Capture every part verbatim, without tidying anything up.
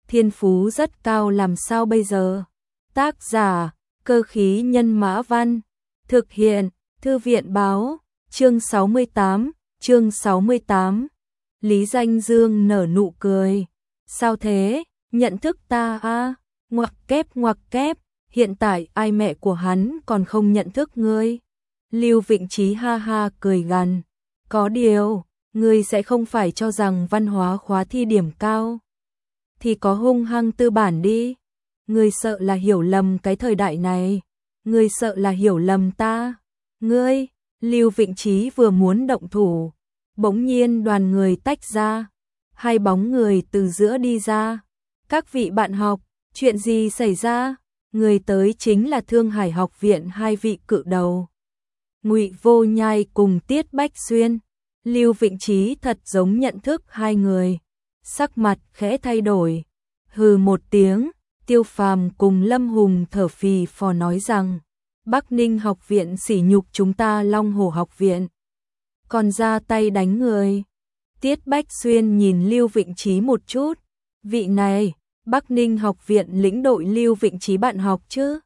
thiên phú rất cao làm sao bây giờ? Tác giả, Cơ khí nhân mã văn, thực hiện, Thư viện báo, chương sáu mươi tám, chương sáu mươi tám. Lý Danh Dương nở nụ cười. Sao thế, nhận thức ta a? Ngoặc kép ngoặc kép, hiện tại ai mẹ của hắn còn không nhận thức ngươi? Lưu Vịnh Chí ha ha cười gằn. Có điều, ngươi sẽ không phải cho rằng văn hóa khóa thi điểm cao thì có hung hăng tư bản đi. Ngươi sợ là hiểu lầm cái thời đại này. Ngươi sợ là hiểu lầm ta. Ngươi, Lưu Vịnh Chí vừa muốn động thủ, bỗng nhiên đoàn người tách ra, hai bóng người từ giữa đi ra. Các vị bạn học, chuyện gì xảy ra? Người tới chính là Thương Hải học viện hai vị cự đầu, Ngụy Vô Nhai cùng Tiết Bách Xuyên. Lưu Vịnh Chí thật giống nhận thức hai người, sắc mặt khẽ thay đổi, hừ một tiếng. Tiêu Phàm cùng Lâm Hùng thở phì phò nói rằng, Bắc Ninh học viện sỉ nhục chúng ta Long Hổ học viện, còn ra tay đánh người. Tiết Bách Xuyên nhìn Lưu Vịnh Chí một chút, vị này, Bắc Ninh học viện lĩnh đội Lưu Vịnh Chí bạn học chứ?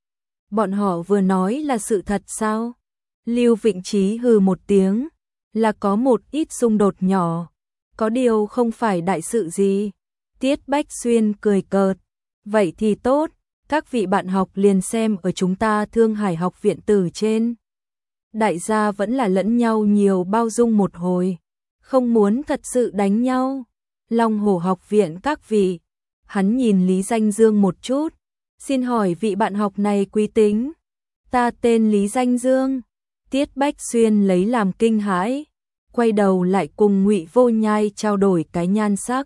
Bọn họ vừa nói là sự thật sao? Lưu Vịnh Chí hừ một tiếng, là có một ít xung đột nhỏ, có điều không phải đại sự gì. Tiết Bách Xuyên cười cợt, vậy thì tốt, các vị bạn học liền xem ở chúng ta Thương Hải học viện từ trên. Đại gia vẫn là lẫn nhau nhiều bao dung một hồi, không muốn thật sự đánh nhau. Long Hổ học viện các vị. Hắn nhìn Lý Danh Dương một chút, xin hỏi vị bạn học này quý tính? Ta tên Lý Danh Dương. Tiết Bách Xuyên lấy làm kinh hãi, quay đầu lại cùng Ngụy Vô Nhai trao đổi cái nhan sắc.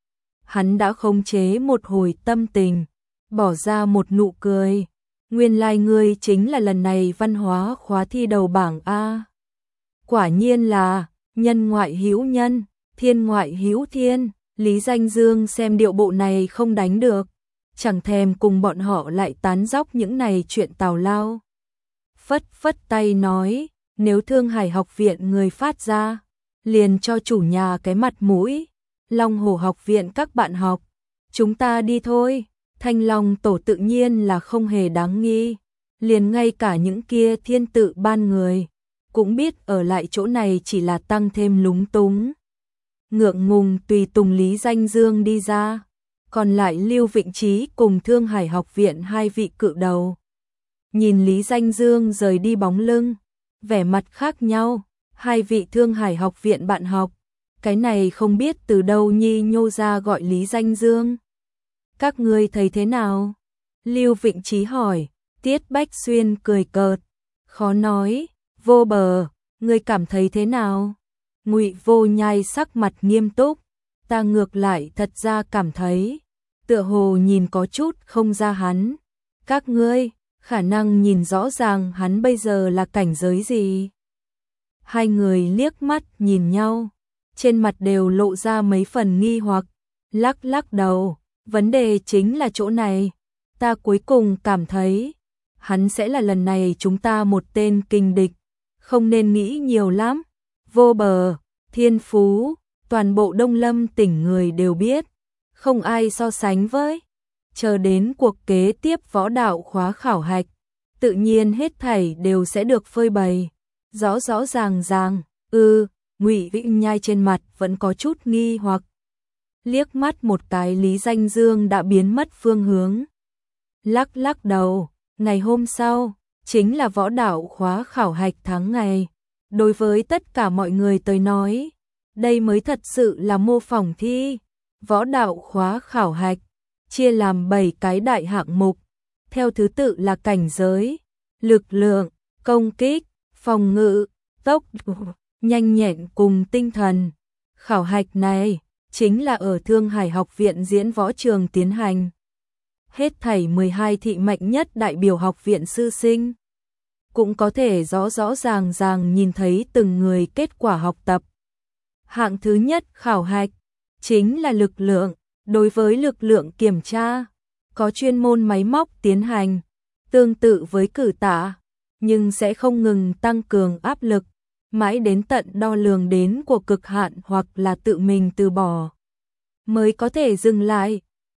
Hắn đã khống chế một hồi tâm tình, bỏ ra một nụ cười. Nguyên lai ngươi chính là lần này văn hóa khóa thi đầu bảng A. Quả nhiên là, nhân ngoại hữu nhân, thiên ngoại hữu thiên. Lý Danh Dương xem điệu bộ này không đánh được, chẳng thèm cùng bọn họ lại tán dóc những này chuyện tào lao. Phất phất tay nói, nếu Thương Hải học viện người phát ra, liền cho chủ nhà cái mặt mũi. Long Hổ học viện các bạn học, chúng ta đi thôi. Thanh Long tổ tự nhiên là không hề đáng nghi, liền ngay cả những kia thiên tự ban người cũng biết ở lại chỗ này chỉ là tăng thêm lúng túng. Ngượng ngùng tùy tùng Lý Danh Dương đi ra, còn lại Lưu Vịnh Chí cùng Thương Hải học viện hai vị cự đầu. Nhìn Lý Danh Dương rời đi bóng lưng, vẻ mặt khác nhau. Hai vị Thương Hải học viện bạn học, cái này không biết từ đâu nhi nhô ra gọi Lý Danh Dương. Các ngươi thấy thế nào? Lưu Vịnh Chí hỏi. Tiết Bách Xuyên cười cợt, khó nói. Vô Bờ, ngươi cảm thấy thế nào? Ngụy Vô Nhai sắc mặt nghiêm túc, ta ngược lại thật ra cảm thấy, tựa hồ nhìn có chút không ra hắn. Các ngươi, khả năng nhìn rõ ràng hắn bây giờ là cảnh giới gì? Hai người liếc mắt nhìn nhau, trên mặt đều lộ ra mấy phần nghi hoặc, lắc lắc đầu. Vấn đề chính là chỗ này, ta cuối cùng cảm thấy, hắn sẽ là lần này chúng ta một tên kình địch, không nên nghĩ nhiều lắm. Vô Bờ, thiên phú, toàn bộ Đông Lâm tỉnh người đều biết, không ai so sánh với. Chờ đến cuộc kế tiếp võ đạo khóa khảo hạch, tự nhiên hết thảy đều sẽ được phơi bày, rõ rõ ràng ràng. Ừ, Ngụy Vĩnh Nhai trên mặt vẫn có chút nghi hoặc. Liếc mắt một cái Lý Danh Dương đã biến mất phương hướng. Lắc lắc đầu, ngày hôm sau, chính là võ đạo khóa khảo hạch tháng ngày. Đối với tất cả mọi người tới nói, đây mới thật sự là mô phỏng thi. Võ đạo khóa khảo hạch, chia làm bảy cái đại hạng mục, theo thứ tự là cảnh giới, lực lượng, công kích, phòng ngự, tốc độ, nhanh nhẹn cùng tinh thần. Khảo hạch này chính là ở Thương Hải học viện diễn võ trường tiến hành. Hết thảy mười hai thị mạnh nhất đại biểu học viện sư sinh, cũng có thể rõ rõ ràng ràng nhìn thấy từng người kết quả học tập. Hạng thứ nhất khảo hạch chính là lực lượng. Đối với lực lượng kiểm tra, có chuyên môn máy móc tiến hành, tương tự với cử tạ, nhưng sẽ không ngừng tăng cường áp lực, mãi đến tận đo lường đến của cực hạn hoặc là tự mình từ bỏ mới có thể dừng lại.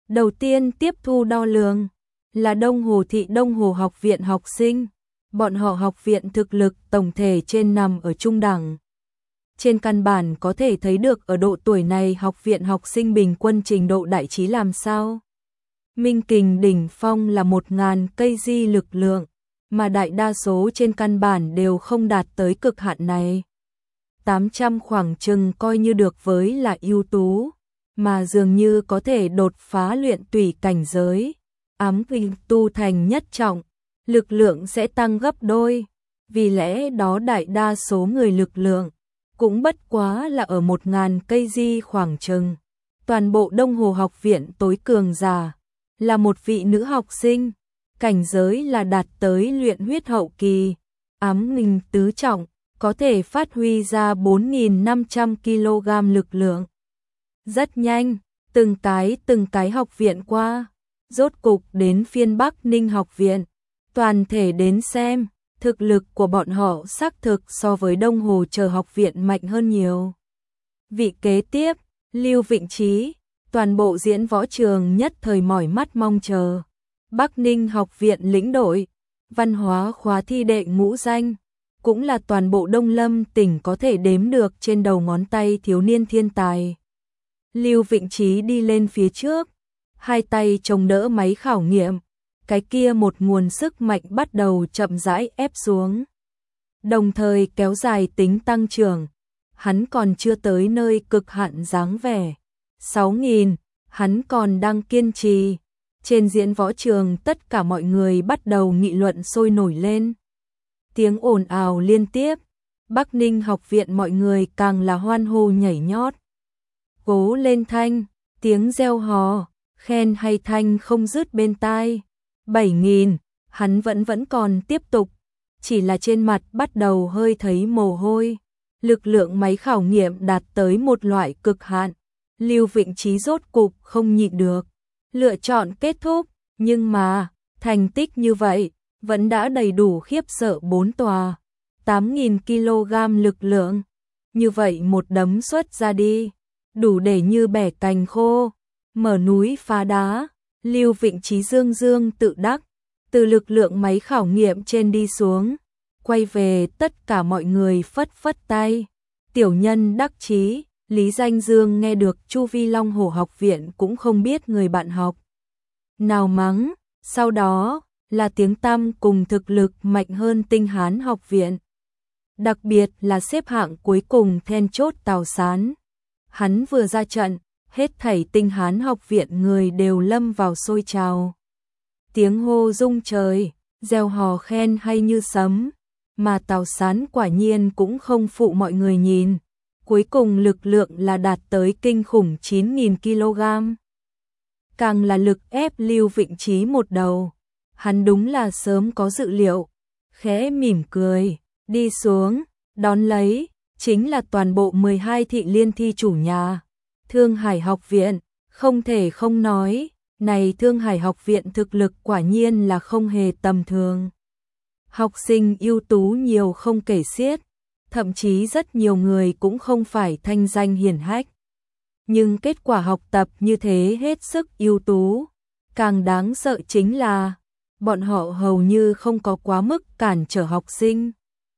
Đầu tiên tiếp thu đo lường là Đông Hồ thị Đông Hồ học viện học sinh. Bọn họ học viện thực lực tổng thể trên nằm ở trung đẳng. Trên căn bản có thể thấy được ở độ tuổi này học viện học sinh bình quân trình độ đại trí làm sao. Minh kình đỉnh phong là một nghìn cây di lực lượng, mà đại đa số trên căn bản đều không đạt tới cực hạn này. tám trăm khoảng chừng coi như được với là ưu tú, mà dường như có thể đột phá luyện tùy cảnh giới. Ám kình tu thành nhất trọng, lực lượng sẽ tăng gấp đôi, vì lẽ đó đại đa số người lực lượng cũng bất quá là ở một nghìn cây di khoảng chừng. Toàn bộ Đông Hồ học viện tối cường giả là một vị nữ học sinh, cảnh giới là đạt tới luyện huyết hậu kỳ, ám kình tứ trọng, có thể phát huy ra bốn nghìn năm trăm ki lô gam lực lượng. Rất nhanh, từng cái từng cái học viện qua, rốt cục đến phiên Bắc Ninh học viện, toàn thể đến xem, thực lực của bọn họ xác thực so với Đông Hồ chờ học viện mạnh hơn nhiều. Vị kế tiếp, Lưu Vịnh Trí, toàn bộ diễn võ trường nhất thời mỏi mắt mong chờ. Bắc Ninh học viện lĩnh đội, văn hóa khóa thi đệ ngũ danh, cũng là toàn bộ Đông Lâm tỉnh có thể đếm được trên đầu ngón tay thiếu niên thiên tài. Lưu Vịnh Trí đi lên phía trước, hai tay chống đỡ máy khảo nghiệm, cái kia một nguồn sức mạnh bắt đầu chậm rãi ép xuống, đồng thời kéo dài tính tăng trưởng. Hắn còn chưa tới nơi cực hạn dáng vẻ. sáu nghìn, hắn còn đang kiên trì. Trên diễn võ trường tất cả mọi người bắt đầu nghị luận sôi nổi lên. Tiếng ồn ào liên tiếp, Bắc Ninh học viện mọi người càng là hoan hô nhảy nhót. Cố lên Thanh, tiếng reo hò, khen hay Thanh không dứt bên tai. bảy nghìn, hắn vẫn vẫn còn tiếp tục, chỉ là trên mặt bắt đầu hơi thấy mồ hôi. Lực lượng máy khảo nghiệm đạt tới một loại cực hạn. Lưu Vịnh Trí rốt cục không nhịn được, lựa chọn kết thúc, nhưng mà, thành tích như vậy, vẫn đã đầy đủ khiếp sợ bốn tòa. tám nghìn ki lô gam lực lượng, như vậy một đấm xuất ra đi, đủ để như bẻ cành khô, mở núi phá đá. Lưu Vịnh Trí dương dương tự đắc, từ lực lượng máy khảo nghiệm trên đi xuống, quay về tất cả mọi người phất phất tay. Tiểu nhân đắc chí, Lý Danh Dương nghe được Chu Vi Long Hổ học viện cũng không biết người bạn học nào mắng, sau đó là tiếng tăm cùng thực lực mạnh hơn Tinh Hán học viện. Đặc biệt là xếp hạng cuối cùng then chốt Tào Sán. Hắn vừa ra trận, hết thảy Tinh Hán học viện người đều lâm vào sôi trào. Tiếng hô rung trời, reo hò khen hay như sấm, mà Tào Sán quả nhiên cũng không phụ mọi người nhìn. Cuối cùng lực lượng là đạt tới kinh khủng chín nghìn ki lô gam. Càng là lực ép Lưu Vịnh Trí một đầu. Hắn đúng là sớm có dự liệu. Khẽ mỉm cười, đi xuống, đón lấy, chính là toàn bộ mười hai thị liên thi chủ nhà. Thương Hải học viện, không thể không nói, này Thương Hải học viện thực lực quả nhiên là không hề tầm thường. Học sinh ưu tú nhiều không kể xiết. Thậm chí rất nhiều người cũng không phải thanh danh hiển hách. Nhưng kết quả học tập như thế hết sức ưu tú. Càng đáng sợ chính là, bọn họ hầu như không có quá mức cản trở học sinh.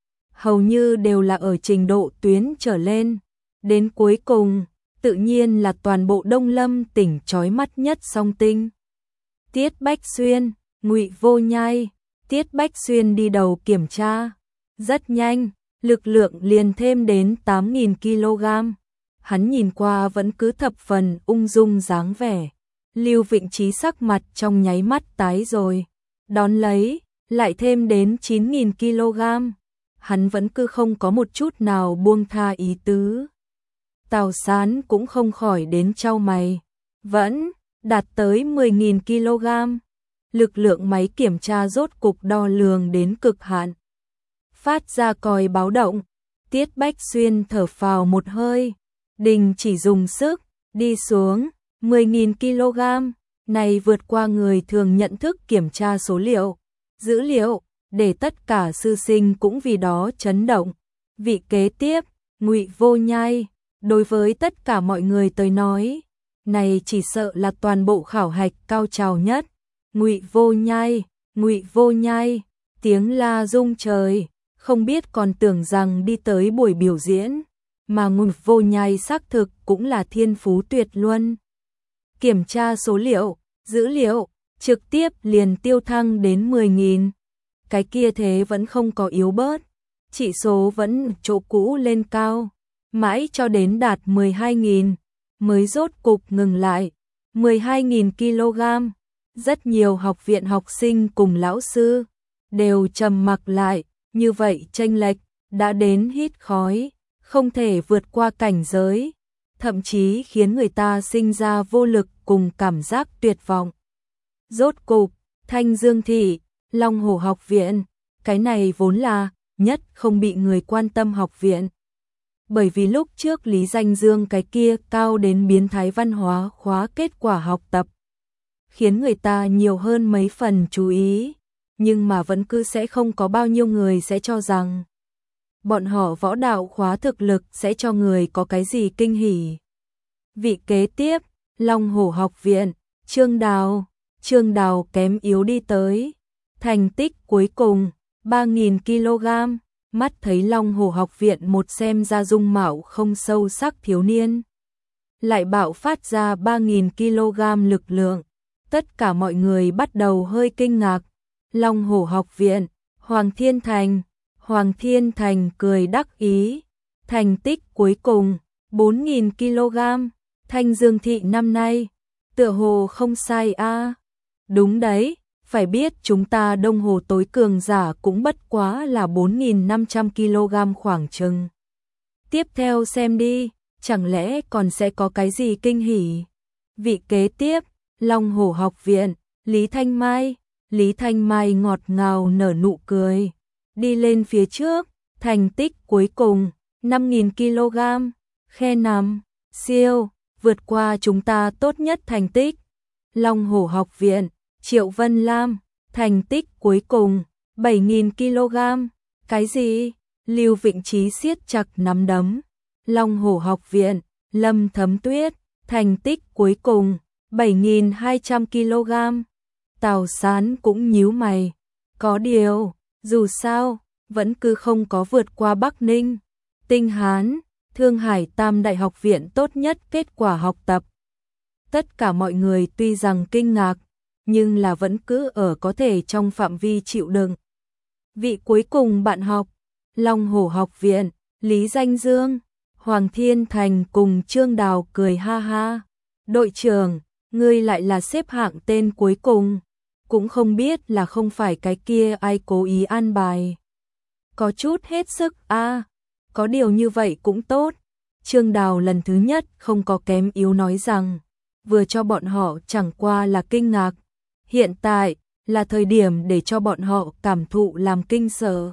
Hầu như đều là ở trình độ tuyến trở lên. Đến cuối cùng, tự nhiên là toàn bộ Đông Lâm tỉnh chói mắt nhất song tinh. Tiết Bách Xuyên, Ngụy Vô Nhai, Tiết Bách Xuyên đi đầu kiểm tra. Rất nhanh. Lực lượng liền thêm đến tám nghìn ki lô gam. Hắn nhìn qua vẫn cứ thập phần ung dung dáng vẻ. Lưu Vịnh Trí sắc mặt trong nháy mắt tái rồi. Đón lấy, lại thêm đến chín nghìn ki lô gam. Hắn vẫn cứ không có một chút nào buông tha ý tứ. Tào Sán cũng không khỏi đến chau mày. Vẫn đạt tới mười nghìn ki lô gam. Lực lượng máy kiểm tra rốt cục đo lường đến cực hạn. Phát ra còi báo động, Tiết Bách Xuyên thở phào một hơi, đình chỉ dùng sức, đi xuống, mười nghìn ki lô gam, này vượt qua người thường nhận thức kiểm tra số liệu, dữ liệu, để tất cả sư sinh cũng vì đó chấn động. Vị kế tiếp, Ngụy Vô Nhai, đối với tất cả mọi người tới nói, này chỉ sợ là toàn bộ khảo hạch cao trào nhất. Ngụy Vô Nhai, Ngụy Vô Nhai, tiếng la rung trời, không biết còn tưởng rằng đi tới buổi biểu diễn, mà Ngụy Vô Nhai xác thực cũng là thiên phú tuyệt luân. Kiểm tra số liệu, dữ liệu, trực tiếp liền tiêu thăng đến mười nghìn. Cái kia thế vẫn không có yếu bớt, chỉ số vẫn chỗ cũ lên cao, mãi cho đến đạt mười hai nghìn, mới rốt cục ngừng lại. mười hai nghìn ki lô gam, rất nhiều học viện học sinh cùng lão sư đều trầm mặc lại, như vậy chênh lệch đã đến hít khói, không thể vượt qua cảnh giới, thậm chí khiến người ta sinh ra vô lực cùng cảm giác tuyệt vọng. Rốt cục, Thanh Dương thị, Long Hổ học viện, cái này vốn là nhất không bị người quan tâm học viện. Bởi vì lúc trước Lý Danh Dương cái kia cao đến biến thái văn hóa khóa kết quả học tập, khiến người ta nhiều hơn mấy phần chú ý, nhưng mà vẫn cứ sẽ không có bao nhiêu người sẽ cho rằng bọn họ võ đạo khóa thực lực sẽ cho người có cái gì kinh hỉ. Vị kế tiếp, Long Hổ học viện, Trương Đào, Trương Đào kém yếu đi tới, thành tích cuối cùng ba nghìn ki lô gam, mắt thấy Long Hổ học viện một xem ra dung mạo không sâu sắc thiếu niên, lại bạo phát ra ba nghìn ki lô gam lực lượng, tất cả mọi người bắt đầu hơi kinh ngạc. Long Hổ học viện, Hoàng Thiên Thành, Hoàng Thiên Thành cười đắc ý, thành tích cuối cùng bốn nghìn ki lô gam, Thanh Dương thị năm nay tựa hồ không sai a. À. Đúng đấy, phải biết chúng ta Đông Hồ tối cường giả cũng bất quá là bốn nghìn năm trăm ki lô gam khoảng chừng. Tiếp theo xem đi, chẳng lẽ còn sẽ có cái gì kinh hỉ. Vị kế tiếp, Long Hổ học viện, Lý Thanh Mai, Lý Thanh Mai ngọt ngào nở nụ cười, đi lên phía trước, thành tích cuối cùng năm nghìn ki lô gam, khe nằm, siêu, vượt qua chúng ta tốt nhất thành tích. Long Hổ học viện, Triệu Vân Lam, thành tích cuối cùng bảy nghìn ki lô gam, cái gì? Lưu Vịnh Trí siết chặt nắm đấm. Long Hổ học viện, Lâm Thấm Tuyết, thành tích cuối cùng bảy nghìn hai trăm ki lô gam. Tào Sán cũng nhíu mày, có điều, dù sao, vẫn cứ không có vượt qua Bắc Ninh, Tinh Hán, Thương Hải Tam đại học viện tốt nhất kết quả học tập. Tất cả mọi người tuy rằng kinh ngạc, nhưng là vẫn cứ ở có thể trong phạm vi chịu đựng. Vị cuối cùng bạn học, Long Hổ học viện, Lý Danh Dương, Hoàng Thiên Thành cùng Trương Đào cười ha ha. Đội trưởng, ngươi lại là xếp hạng tên cuối cùng, cũng không biết là không phải cái kia ai cố ý an bài. Có chút hết sức a, à, có điều như vậy cũng tốt. Trương Đào lần thứ nhất không có kém yếu nói rằng, vừa cho bọn họ chẳng qua là kinh ngạc, hiện tại là thời điểm để cho bọn họ cảm thụ làm kinh sợ.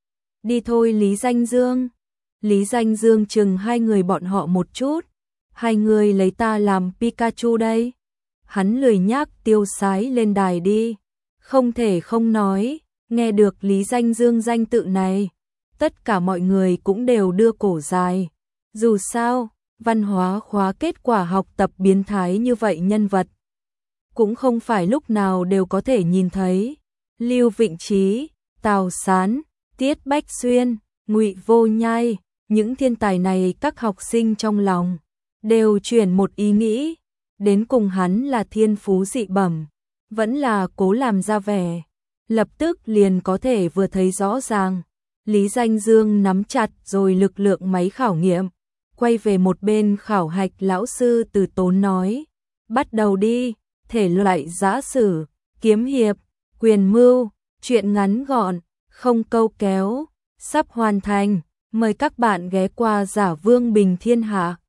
Đi thôi Lý Danh Dương. Lý Danh Dương chừng hai người bọn họ một chút, hai người lấy ta làm Pikachu đây. Hắn lười nhác tiêu sái lên đài đi, không thể không nói, nghe được Lý Danh Dương danh tự này, tất cả mọi người cũng đều đưa cổ dài. Dù sao, văn hóa khóa kết quả học tập biến thái như vậy nhân vật, cũng không phải lúc nào đều có thể nhìn thấy. Lưu Vịnh Trí, Tào Sán, Tiết Bách Xuyên, Ngụy Vô Nhai, những thiên tài này các học sinh trong lòng đều chuyển một ý nghĩ, đến cùng hắn là thiên phú dị bẩm, vẫn là cố làm ra vẻ, lập tức liền có thể vừa thấy rõ ràng. Lý Danh Dương nắm chặt rồi lực lượng máy khảo nghiệm, quay về một bên khảo hạch lão sư từ tốn nói, bắt đầu đi, thể loại giã sử, kiếm hiệp, quyền mưu, truyện ngắn gọn, không câu kéo, sắp hoàn thành, mời các bạn ghé qua Giả Vương Bình Thiên Hạ.